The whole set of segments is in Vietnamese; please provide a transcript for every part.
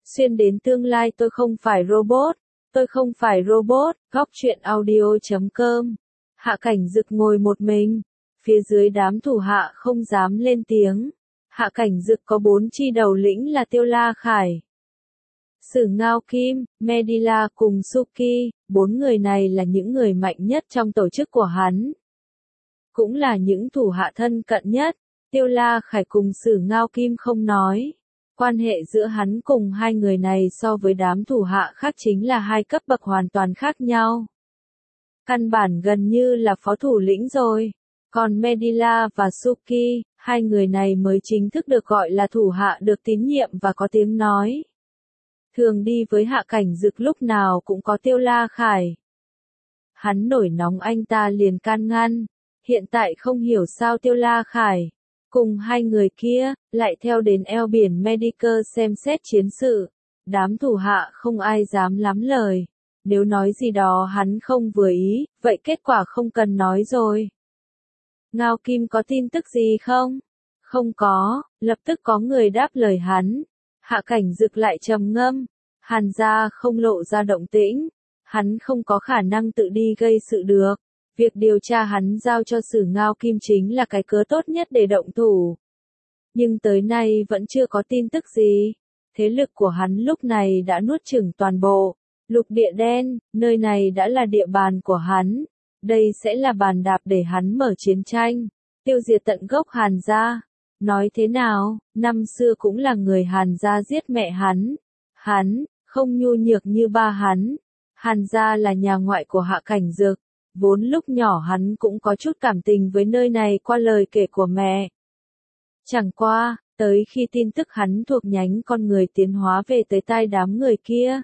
Xuyên đến tương lai tôi không phải robot. Tôi không phải robot. Góc truyện audio.com. Hạ Cảnh Dực ngồi một mình. Phía dưới đám thủ hạ không dám lên tiếng. Hạ Cảnh Dực có 4 chi đầu lĩnh là Tiêu La Khải, Sử Ngao Kim, Medila cùng Suki. 4 người này là những người mạnh nhất trong tổ chức của hắn, cũng là những thủ hạ thân cận nhất. Tiêu La Khải cùng Sử Ngao Kim không nói. Quan hệ giữa hắn cùng hai người này so với đám thủ hạ khác chính là hai cấp bậc hoàn toàn khác nhau. Căn bản gần như là phó thủ lĩnh rồi. Còn Medila và Suki, hai người này mới chính thức được gọi là thủ hạ được tín nhiệm và có tiếng nói. Thường đi với Hạ Cảnh Dực lúc nào cũng có Tiêu La Khải. Hắn nổi nóng anh ta liền can ngăn. Hiện tại không hiểu sao Tiêu La Khải cùng hai người kia lại theo đến eo biển Medica xem xét chiến sự. Đám thủ hạ không ai dám lắm lời. Nếu nói gì đó hắn không vừa ý, vậy kết quả không cần nói rồi. Ngao Kim có tin tức gì không? Không có, lập tức có người đáp lời hắn. Hạ Cảnh Dực lại trầm ngâm. Hàn gia không lộ ra động tĩnh. Hắn không có khả năng tự đi gây sự được. Việc điều tra hắn giao cho Sử Ngao Kim chính là cái cớ tốt nhất để động thủ. Nhưng tới nay vẫn chưa có tin tức gì. Thế lực của hắn lúc này đã nuốt chửng toàn bộ Lục Địa Đen, nơi này đã là địa bàn của hắn. Đây sẽ là bàn đạp để hắn mở chiến tranh, tiêu diệt tận gốc Hàn gia. Nói thế nào, năm xưa cũng là người Hàn gia giết mẹ hắn. Hắn không nhu nhược như ba hắn. Hàn gia là nhà ngoại của Hạ Cảnh Dực. Vốn lúc nhỏ hắn cũng có chút cảm tình với nơi này qua lời kể của mẹ. Chẳng qua, tới khi tin tức hắn thuộc nhánh con người tiến hóa về tới tai đám người kia,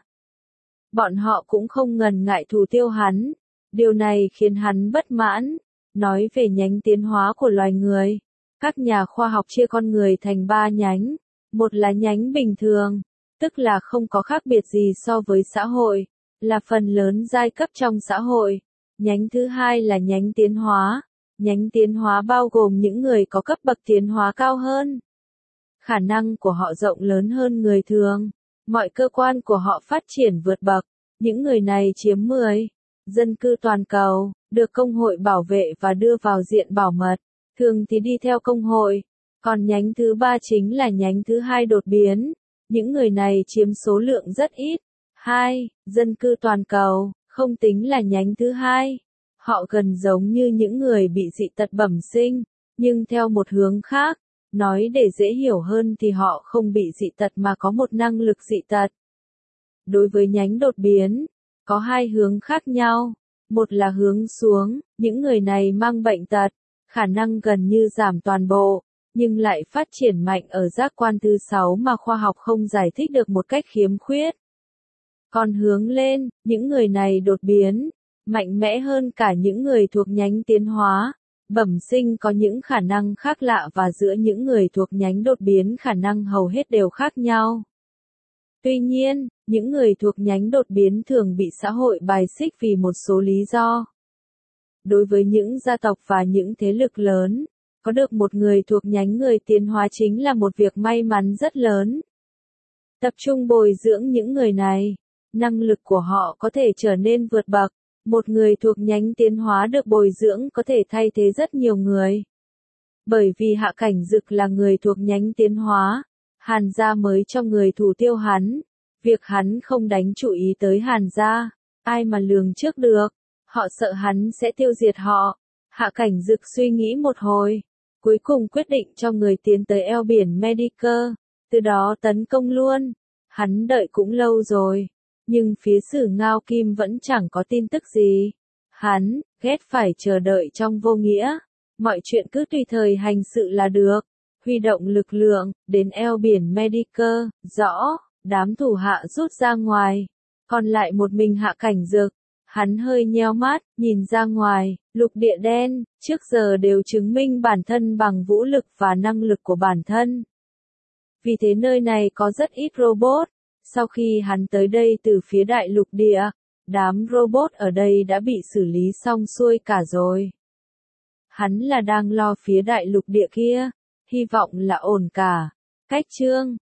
bọn họ cũng không ngần ngại thủ tiêu hắn. Điều này khiến hắn bất mãn. Nói về nhánh tiến hóa của loài người, các nhà khoa học chia con người thành 3 nhánh. Một là nhánh bình thường, tức là không có khác biệt gì so với xã hội, là phần lớn giai cấp trong xã hội. Nhánh thứ hai là nhánh tiến hóa. Nhánh tiến hóa bao gồm những người có cấp bậc tiến hóa cao hơn. Khả năng của họ rộng lớn hơn người thường. Mọi cơ quan của họ phát triển vượt bậc. Những người này chiếm 10 dân cư toàn cầu, được công hội bảo vệ và đưa vào diện bảo mật. Thường thì đi theo công hội. Còn nhánh thứ 3 chính là nhánh thứ hai đột biến. Những người này chiếm số lượng rất ít. 2. Dân cư toàn cầu, không tính là nhánh thứ hai. Họ gần giống như những người bị dị tật bẩm sinh, nhưng theo một hướng khác. Nói để dễ hiểu hơn thì họ không bị dị tật mà có một năng lực dị tật. Đối với nhánh đột biến, có 2 hướng khác nhau. Một là hướng xuống, những người này mang bệnh tật, khả năng gần như giảm toàn bộ, nhưng lại phát triển mạnh ở giác quan thứ 6 mà khoa học không giải thích được một cách khiếm khuyết. Còn hướng lên, những người này đột biến, mạnh mẽ hơn cả những người thuộc nhánh tiến hóa. Bẩm sinh có những khả năng khác lạ và giữa những người thuộc nhánh đột biến khả năng hầu hết đều khác nhau. Tuy nhiên, những người thuộc nhánh đột biến thường bị xã hội bài xích vì một số lý do. Đối với những gia tộc và những thế lực lớn, có được một người thuộc nhánh người tiến hóa chính là một việc may mắn rất lớn. Tập trung bồi dưỡng những người này, năng lực của họ có thể trở nên vượt bậc. Một người thuộc nhánh tiến hóa được bồi dưỡng có thể thay thế rất nhiều người. Bởi vì Hạ Cảnh Dực là người thuộc nhánh tiến hóa, Hàn gia mới cho người thủ tiêu hắn. Việc hắn không đánh chú ý tới Hàn gia, ai mà lường trước được. Họ sợ hắn sẽ tiêu diệt họ. Hạ Cảnh Dực suy nghĩ một hồi, cuối cùng quyết định cho người tiến tới eo biển Medica, từ đó tấn công luôn. Hắn đợi cũng lâu rồi, nhưng phía Sử Ngao Kim vẫn chẳng có tin tức gì. Hắn ghét phải chờ đợi trong vô nghĩa. Mọi chuyện cứ tùy thời hành sự là được. Huy động lực lượng, đến eo biển Medica. Rõ, đám thủ hạ rút ra ngoài. Còn lại một mình Hạ Cảnh Dực. Hắn hơi nheo mắt, nhìn ra ngoài. Lục Địa Đen, trước giờ đều chứng minh bản thân bằng vũ lực và năng lực của bản thân. Vì thế nơi này có rất ít robot. Sau khi hắn tới đây từ phía đại lục địa, đám robot ở đây đã bị xử lý xong xuôi cả rồi. Hắn là đang lo phía đại lục địa kia, hy vọng là ổn cả. Cách chương